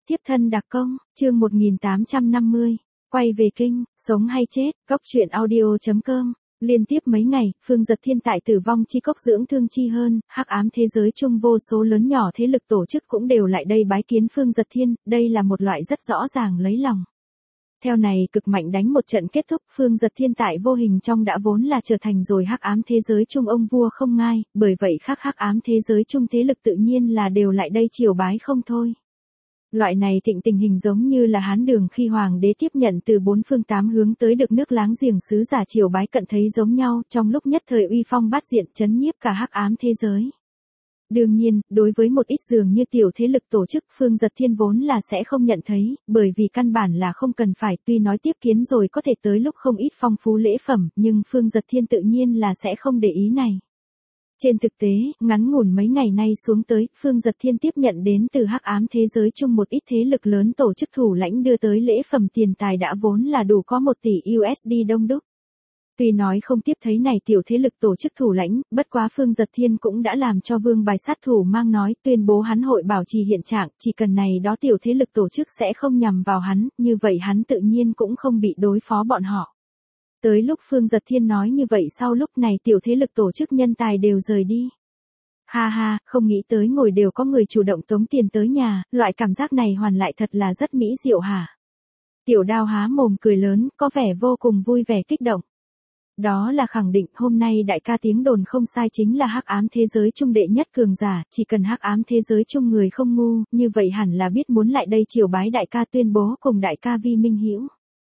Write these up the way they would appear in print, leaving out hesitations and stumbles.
Tiếp thân đặc công, chương 1850, quay về kinh, sống hay chết, góc truyện audio.com. Liên tiếp mấy ngày, Phương Dật Thiên tại Tử Vong Chi Cốc dưỡng thương chi hơn, hắc ám thế giới chung vô số lớn nhỏ thế lực tổ chức cũng đều lại đây bái kiến Phương Dật Thiên, đây là một loại rất rõ ràng lấy lòng. Theo này cực mạnh đánh một trận kết thúc, Phương Dật Thiên tại vô hình trong đã vốn là trở thành rồi hắc ám thế giới chung ông vua không ngai, bởi vậy khác hắc ám thế giới chung thế lực tự nhiên là đều lại đây triều bái không thôi. Loại này tình hình giống như là Hán Đường khi hoàng đế tiếp nhận từ bốn phương tám hướng tới được nước láng giềng sứ giả triều bái cận thấy giống nhau, trong lúc nhất thời uy phong bát diện chấn nhiếp cả hắc ám thế giới. Đương nhiên, đối với một ít dường như tiểu thế lực tổ chức, Phương Dật Thiên vốn là sẽ không nhận thấy, bởi vì căn bản là không cần phải, tuy nói tiếp kiến rồi có thể tới lúc không ít phong phú lễ phẩm, nhưng Phương Dật Thiên tự nhiên là sẽ không để ý này. Trên thực tế, ngắn ngủn mấy ngày nay xuống tới, Phương Dật Thiên tiếp nhận đến từ hắc ám thế giới chung một ít thế lực lớn tổ chức thủ lãnh đưa tới lễ phẩm tiền tài đã vốn là đủ có 1 tỷ USD đông đúc. Tuy nói không tiếp thấy này tiểu thế lực tổ chức thủ lãnh, bất quá Phương Dật Thiên cũng đã làm cho vương bài sát thủ mang nói tuyên bố hắn hội bảo trì hiện trạng, chỉ cần này đó tiểu thế lực tổ chức sẽ không nhằm vào hắn, như vậy hắn tự nhiên cũng không bị đối phó bọn họ. Tới lúc Phương Dật Thiên nói như vậy sau lúc này tiểu thế lực tổ chức nhân tài đều rời đi. Ha ha, không nghĩ tới ngồi đều có người chủ động tống tiền tới nhà, loại cảm giác này hoàn lại thật là rất mỹ diệu hả. Tiểu Đao há mồm cười lớn, có vẻ vô cùng vui vẻ kích động. Đó là khẳng định hôm nay đại ca tiếng đồn không sai chính là hắc ám thế giới chung đệ nhất cường giả, chỉ cần hắc ám thế giới chung người không ngu, như vậy hẳn là biết muốn lại đây triều bái đại ca tuyên bố cùng đại ca vi minh hữu.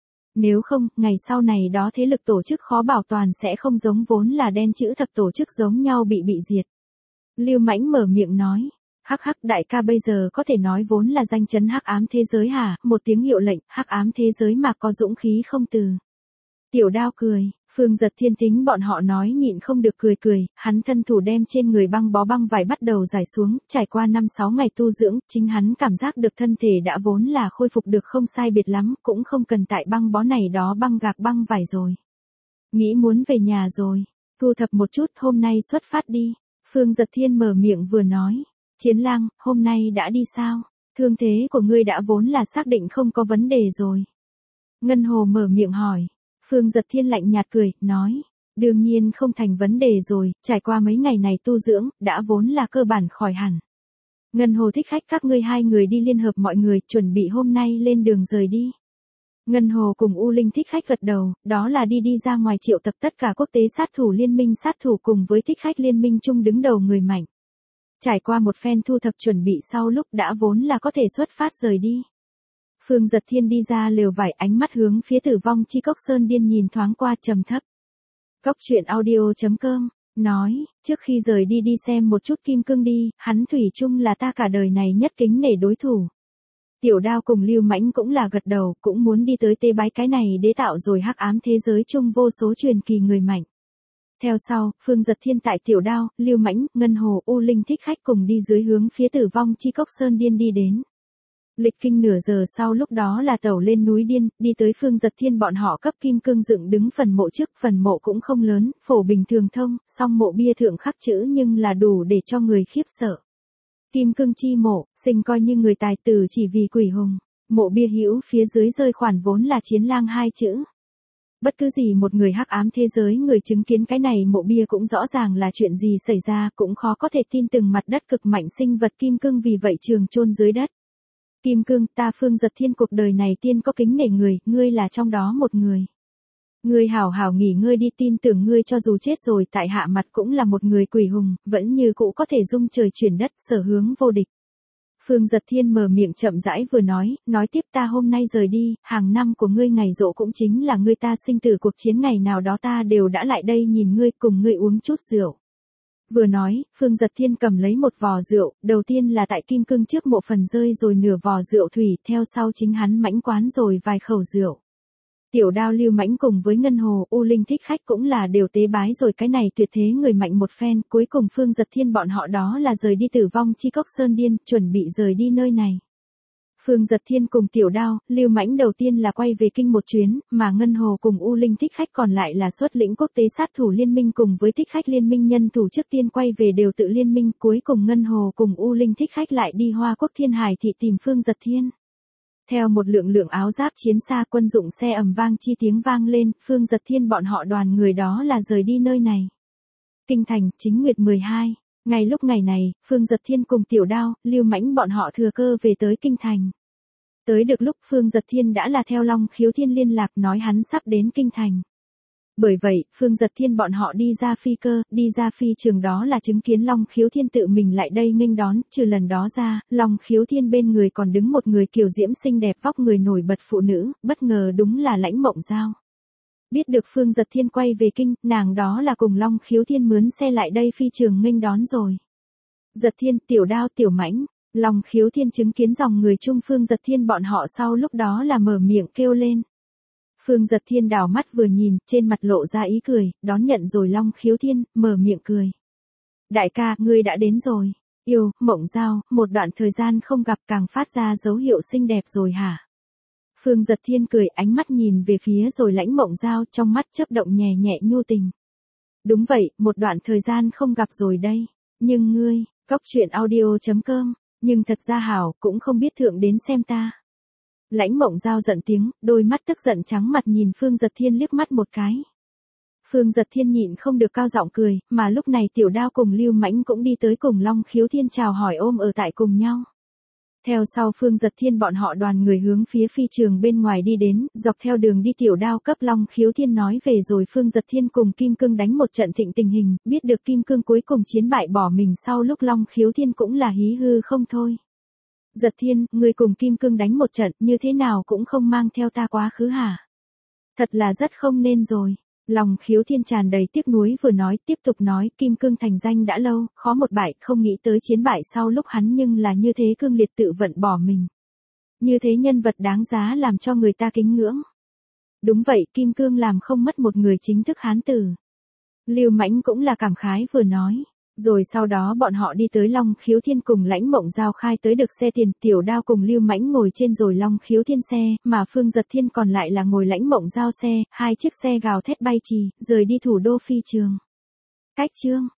Nếu không, ngày sau này đó thế lực tổ chức khó bảo toàn sẽ không giống vốn là đen chữ thập tổ chức giống nhau bị diệt. Lưu Mãnh mở miệng nói, hắc hắc đại ca bây giờ có thể nói vốn là danh chấn hắc ám thế giới hả, một tiếng hiệu lệnh, hắc ám thế giới mà có dũng khí không từ. Tiểu Đao cười, Phương Dật Thiên tính bọn họ nói nhịn không được cười, hắn thân thủ đem trên người băng bó băng vải bắt đầu giải xuống, trải qua 5-6 ngày tu dưỡng, chính hắn cảm giác được thân thể đã vốn là khôi phục được không sai biệt lắm, cũng không cần tại băng bó này đó băng gạc băng vải rồi. Nghĩ muốn về nhà rồi, thu thập một chút hôm nay xuất phát đi, Phương Dật Thiên mở miệng vừa nói, Chiến Lang, hôm nay đã đi sao, thương thế của ngươi đã vốn là xác định không có vấn đề rồi. Ngân Hồ mở miệng hỏi. Phương Dật Thiên lạnh nhạt cười, nói, đương nhiên không thành vấn đề rồi, trải qua mấy ngày này tu dưỡng, đã vốn là cơ bản khỏi hẳn. Ngân Hồ Thích Khách các ngươi hai người đi liên hợp mọi người, chuẩn bị hôm nay lên đường rời đi. Ngân Hồ cùng U Linh Thích Khách gật đầu, đó là đi ra ngoài triệu tập tất cả quốc tế sát thủ liên minh sát thủ cùng với Thích Khách liên minh chung đứng đầu người mạnh. Trải qua một phen thu thập chuẩn bị sau lúc đã vốn là có thể xuất phát rời đi. Phương Dật Thiên đi ra lều vải ánh mắt hướng phía Tử Vong Chi Cốc Sơn Điên nhìn thoáng qua trầm thấp. Góc truyện audio.com, nói, trước khi rời đi xem một chút Kim Cương đi, hắn thủy chung là ta cả đời này nhất kính nể đối thủ. Tiểu Đao cùng Lưu Mãnh cũng là gật đầu, cũng muốn đi tới tế bái cái này để tạo rồi hắc ám thế giới chung vô số truyền kỳ người mạnh. Theo sau, Phương Dật Thiên tại Tiểu Đao, Lưu Mãnh, Ngân Hồ, U Linh Thích Khách cùng đi dưới hướng phía Tử Vong Chi Cốc Sơn Điên đi đến. Lịch kinh nửa giờ sau lúc đó là tàu lên núi Điên, đi tới Phương Dật Thiên bọn họ cấp kim cương dựng đứng phần mộ trước, phần mộ cũng không lớn, phổ bình thường thông, song mộ bia thượng khắc chữ nhưng là đủ để cho người khiếp sợ. Kim cương chi mộ, sinh coi như người tài tử chỉ vì quỷ hùng, mộ bia hữu phía dưới rơi khoản vốn là Chiến Lang 2 chữ. Bất cứ gì một người hắc ám thế giới người chứng kiến cái này mộ bia cũng rõ ràng là chuyện gì xảy ra, cũng khó có thể tin từng mặt đất cực mạnh sinh vật kim cương vì vậy trường chôn dưới đất. Kim Cương, ta Phương Dật Thiên cuộc đời này tiên có kính nể người, ngươi là trong đó một người. Ngươi hảo hảo nghỉ ngơi đi, tin tưởng ngươi cho dù chết rồi tại hạ mặt cũng là một người quỷ hùng, vẫn như cũ có thể dung trời chuyển đất, sở hướng vô địch. Phương Dật Thiên mở miệng chậm rãi vừa nói tiếp ta hôm nay rời đi, hàng năm của ngươi ngày giỗ cũng chính là ngươi ta sinh tử cuộc chiến ngày nào đó ta đều đã lại đây nhìn ngươi cùng ngươi uống chút rượu. Vừa nói, Phương Dật Thiên cầm lấy một vò rượu, đầu tiên là tại Kim Cương trước mộ phần rơi rồi nửa vò rượu thủy, theo sau chính hắn mãnh quán rồi vài khẩu rượu. Tiểu Đao Lưu Mãnh cùng với Ngân Hồ, U Linh Thích Khách cũng là đều tế bái rồi cái này tuyệt thế người mạnh một phen, cuối cùng Phương Dật Thiên bọn họ đó là rời đi Tử Vong Chi Cốc Sơn Điên, chuẩn bị rời đi nơi này. Phương Dật Thiên cùng Tiểu Đao, Lưu Mãnh đầu tiên là quay về kinh một chuyến, mà Ngân Hồ cùng U Linh Thích Khách còn lại là xuất lĩnh quốc tế sát thủ liên minh cùng với Thích Khách liên minh nhân thủ trước tiên quay về đều tự liên minh, cuối cùng Ngân Hồ cùng U Linh Thích Khách lại đi Hoa Quốc Thiên Hải thị tìm Phương Dật Thiên. Theo một lượng lượng áo giáp chiến xa quân dụng xe ầm vang chi tiếng vang lên, Phương Dật Thiên bọn họ đoàn người đó là rời đi nơi này. Kinh thành, chính nguyệt 12. Ngay lúc ngày này, Phương Dật Thiên cùng Tiểu Đao, Lưu Mãnh bọn họ thừa cơ về tới kinh thành. Tới được lúc Phương Dật Thiên đã là theo Long Khiếu Thiên liên lạc nói hắn sắp đến kinh thành. Bởi vậy, Phương Dật Thiên bọn họ đi ra phi cơ, đi ra phi trường đó là chứng kiến Long Khiếu Thiên tự mình lại đây nghênh đón, trừ lần đó ra, Long Khiếu Thiên bên người còn đứng một người kiều diễm xinh đẹp vóc người nổi bật phụ nữ, bất ngờ đúng là Lãnh Mộng Giao. Biết được Phương Dật Thiên quay về kinh, nàng đó là cùng Long Khiếu Thiên mướn xe lại đây phi trường nghênh đón rồi. Dật Thiên, Tiểu Đao, Tiểu Mãnh, Long Khiếu Thiên chứng kiến dòng người chung Phương Dật Thiên bọn họ sau lúc đó là mở miệng kêu lên. Phương Dật Thiên đảo mắt vừa nhìn, trên mặt lộ ra ý cười, đón nhận rồi Long Khiếu Thiên, mở miệng cười. Đại ca, ngươi đã đến rồi. Yêu, Mộng Giao, một đoạn thời gian không gặp càng phát ra dấu hiệu xinh đẹp rồi hả? Phương Dật Thiên cười, ánh mắt nhìn về phía rồi Lãnh Mộng Giao, trong mắt chớp động nhẹ nhẹ nhu tình. Đúng vậy, một đoạn thời gian không gặp rồi đây. Nhưng ngươi, Cốc Truyện Audio.com, nhưng thật ra hảo, cũng không biết thượng đến xem ta. Lãnh Mộng Giao giận tiếng, đôi mắt tức giận trắng mặt nhìn Phương Dật Thiên liếc mắt một cái. Phương Dật Thiên nhịn không được cao giọng cười, mà lúc này Tiểu Đao cùng Lưu Mãnh cũng đi tới cùng Long Khiếu Thiên chào hỏi ôm ở tại cùng nhau. Theo sau Phương Dật Thiên bọn họ đoàn người hướng phía phi trường bên ngoài đi đến, dọc theo đường đi Tiểu Đao cấp Long Khiếu Thiên nói về rồi Phương Dật Thiên cùng Kim Cương đánh một trận thịnh tình hình, biết được Kim Cương cuối cùng chiến bại bỏ mình sau lúc Long Khiếu Thiên cũng là hí hư không thôi. Dật Thiên, người cùng Kim Cương đánh một trận như thế nào cũng không mang theo ta quá khứ hả? Thật là rất không nên rồi. Long Khiếu Thiên tràn đầy tiếc nuối vừa nói tiếp tục nói Kim Cương thành danh đã lâu, khó một bại, không nghĩ tới chiến bại sau lúc hắn nhưng là như thế cương liệt tự vận bỏ mình. Như thế nhân vật đáng giá làm cho người ta kính ngưỡng. Đúng vậy, Kim Cương làm không mất một người chính thức hán tử. Lưu Mãnh cũng là cảm khái vừa nói. Rồi sau đó bọn họ đi tới Long Khiếu Thiên cùng Lãnh Mộng Giao khai tới được xe tiền, Tiểu Đao cùng Lưu Mãnh ngồi trên rồi Long Khiếu Thiên xe, mà Phương Dật Thiên còn lại là ngồi Lãnh Mộng Giao xe, hai chiếc xe gào thét bay trì, rời đi thủ đô phi trường. Cách chương